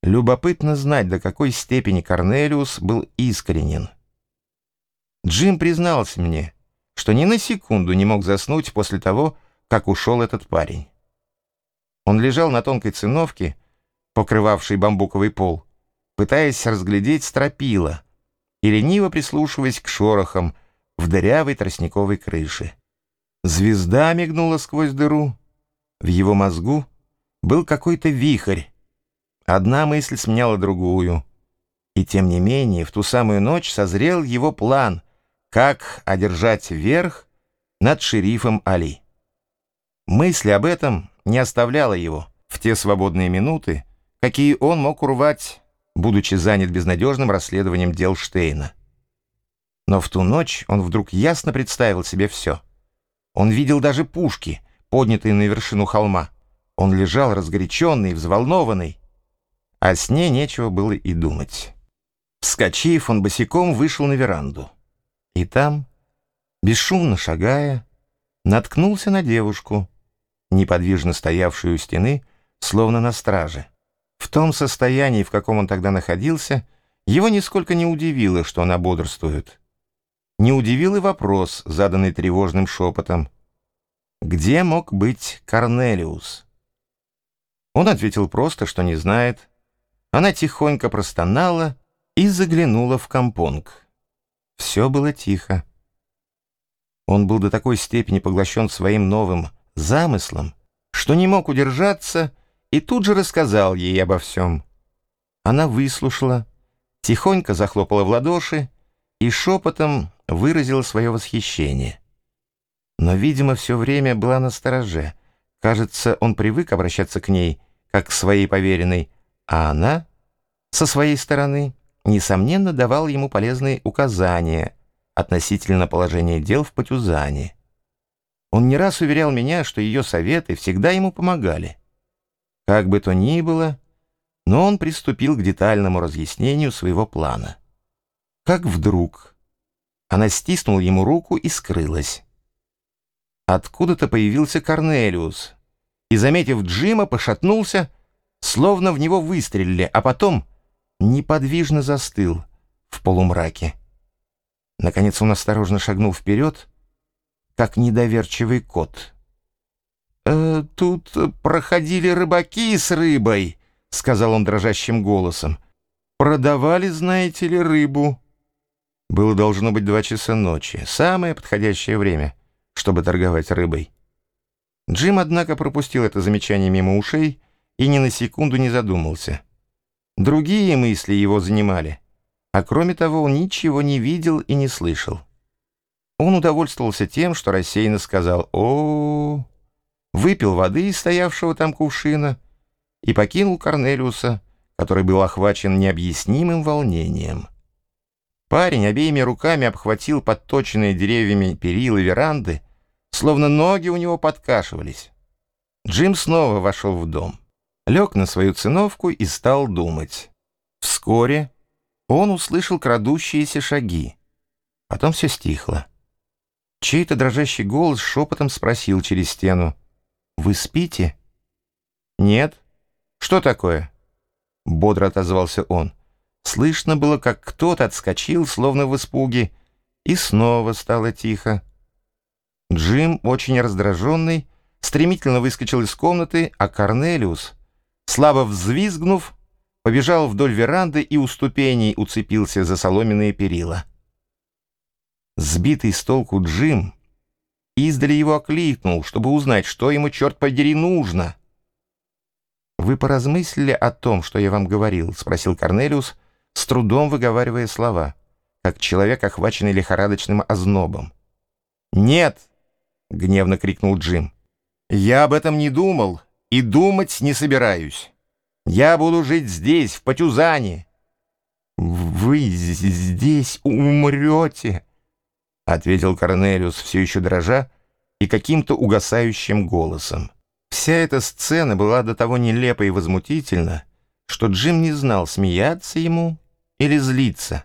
Любопытно знать, до какой степени Корнелиус был искренен. Джим признался мне, что ни на секунду не мог заснуть после того, как ушел этот парень. Он лежал на тонкой циновке, покрывавшей бамбуковый пол, пытаясь разглядеть стропила и лениво прислушиваясь к шорохам в дырявой тростниковой крыше. Звезда мигнула сквозь дыру. В его мозгу был какой-то вихрь. Одна мысль сменяла другую. И тем не менее, в ту самую ночь созрел его план, как одержать верх над шерифом Али. Мысль об этом не оставляла его в те свободные минуты, какие он мог урвать, будучи занят безнадежным расследованием дел Штейна. Но в ту ночь он вдруг ясно представил себе все. Он видел даже пушки, поднятые на вершину холма. Он лежал разгоряченный, взволнованный. О сне нечего было и думать. Вскочив, он босиком вышел на веранду. И там, бесшумно шагая, наткнулся на девушку, неподвижно стоявшую у стены, словно на страже. В том состоянии, в каком он тогда находился, его нисколько не удивило, что она бодрствует. Не удивил и вопрос, заданный тревожным шепотом: где мог быть Корнелиус? Он ответил просто, что не знает. Она тихонько простонала и заглянула в компонг. Все было тихо. Он был до такой степени поглощен своим новым замыслом, что не мог удержаться и тут же рассказал ей обо всем. Она выслушала, тихонько захлопала в ладоши и шепотом выразила свое восхищение. Но, видимо, все время была настороже. Кажется, он привык обращаться к ней, как к своей поверенной, а она, со своей стороны, несомненно, давала ему полезные указания относительно положения дел в Патюзане. Он не раз уверял меня, что ее советы всегда ему помогали. Как бы то ни было, но он приступил к детальному разъяснению своего плана. Как вдруг она стиснула ему руку и скрылась. Откуда-то появился Корнелиус и, заметив Джима, пошатнулся, словно в него выстрелили, а потом неподвижно застыл в полумраке. Наконец он осторожно шагнул вперед, как недоверчивый кот. «Тут проходили рыбаки с рыбой», — сказал он дрожащим голосом. «Продавали, знаете ли, рыбу». Было должно быть 2 часа ночи, самое подходящее время, чтобы торговать рыбой. Джим, однако, пропустил это замечание мимо ушей и ни на секунду не задумался. Другие мысли его занимали, а кроме того он ничего не видел и не слышал. Он удовольствовался тем, что рассеянно сказал «О-о-о», выпил воды из стоявшего там кувшина и покинул Корнелиуса, который был охвачен необъяснимым волнением. Парень обеими руками обхватил подточенные деревьями перила веранды, словно ноги у него подкашивались. Джим снова вошел в дом, лег на свою циновку и стал думать. Вскоре он услышал крадущиеся шаги. Потом все стихло. Чей-то дрожащий голос шепотом спросил через стену: «Вы спите?» «Нет». «Что такое?» — бодро отозвался он. Слышно было, как кто-то отскочил, словно в испуге, и снова стало тихо. Джим, очень раздраженный, стремительно выскочил из комнаты, а Корнелиус, слабо взвизгнув, побежал вдоль веранды и у ступеней уцепился за соломенные перила. Сбитый с толку Джим издали его окликнул, чтобы узнать, что ему, черт подери, нужно. «Вы поразмыслили о том, что я вам говорил?» — спросил Корнелиус, с трудом выговаривая слова, как человек, охваченный лихорадочным ознобом. «Нет!» — гневно крикнул Джим. «Я об этом не думал и думать не собираюсь. Я буду жить здесь, в Патюзане». «Вы здесь умрете!» — ответил Корнелиус, все еще дрожа и каким-то угасающим голосом. Вся эта сцена была до того нелепа и возмутительна, что Джим не знал, смеяться ему или злиться.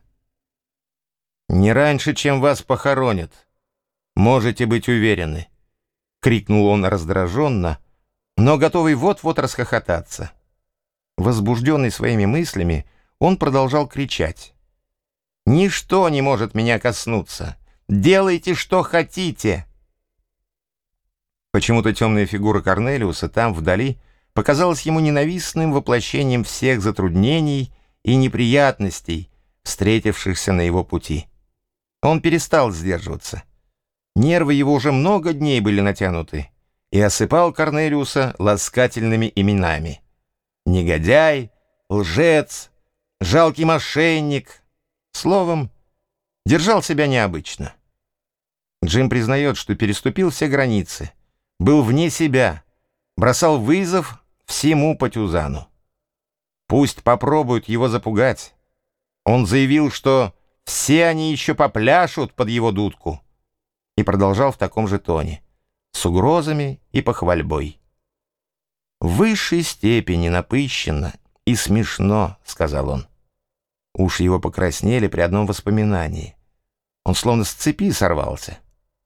«Не раньше, чем вас похоронят, можете быть уверены», — крикнул он раздраженно, но готовый вот-вот расхохотаться. Возбужденный своими мыслями, он продолжал кричать: «Ничто не может меня коснуться! Делайте, что хотите!» Почему-то темная фигура Корнелиуса там, вдали, показалась ему ненавистным воплощением всех затруднений и неприятностей, встретившихся на его пути. Он перестал сдерживаться. Нервы его уже много дней были натянуты, и осыпал Корнелиуса ласкательными именами: негодяй, лжец, жалкий мошенник. Словом, держал себя необычно. Джим признает, что переступил все границы, был вне себя, бросал вызов всему партизану. Пусть попробуют его запугать. Он заявил, что все они еще попляшут под его дудку, и продолжал в таком же тоне, с угрозами и похвальбой. «В высшей степени напыщенно и смешно», — сказал он. Уши его покраснели при одном воспоминании. Он словно с цепи сорвался.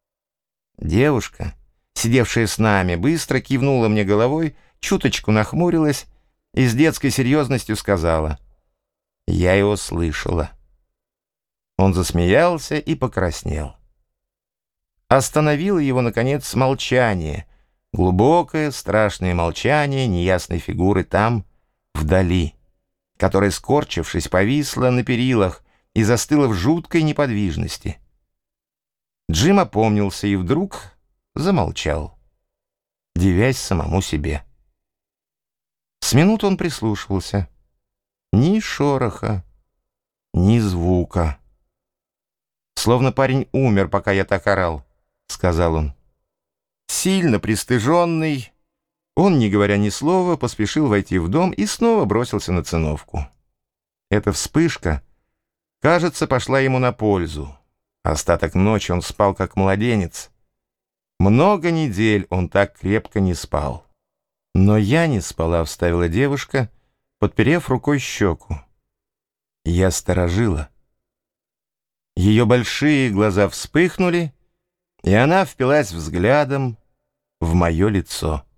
Девушка, сидевшая с нами, быстро кивнула мне головой, чуточку нахмурилась и с детской серьезностью сказала: «Я его слышала». Он засмеялся и покраснел. Остановило его, наконец, молчание, глубокое, страшное молчание неясной фигуры там, вдали, которая, скорчившись, повисла на перилах и застыла в жуткой неподвижности. Джим опомнился и вдруг замолчал, дивясь самому себе. С минут он прислушивался. Ни шороха, ни звука. «Словно парень умер, пока я так орал», — сказал он. Сильно пристыженный, он, не говоря ни слова, поспешил войти в дом и снова бросился на циновку. Эта вспышка, кажется, пошла ему на пользу. Остаток ночи он спал как младенец. Много недель он так крепко не спал. «Но я не спала», — вставила девушка, подперев рукой щеку. «Я сторожила». Ее большие глаза вспыхнули, и она впилась взглядом в мое лицо.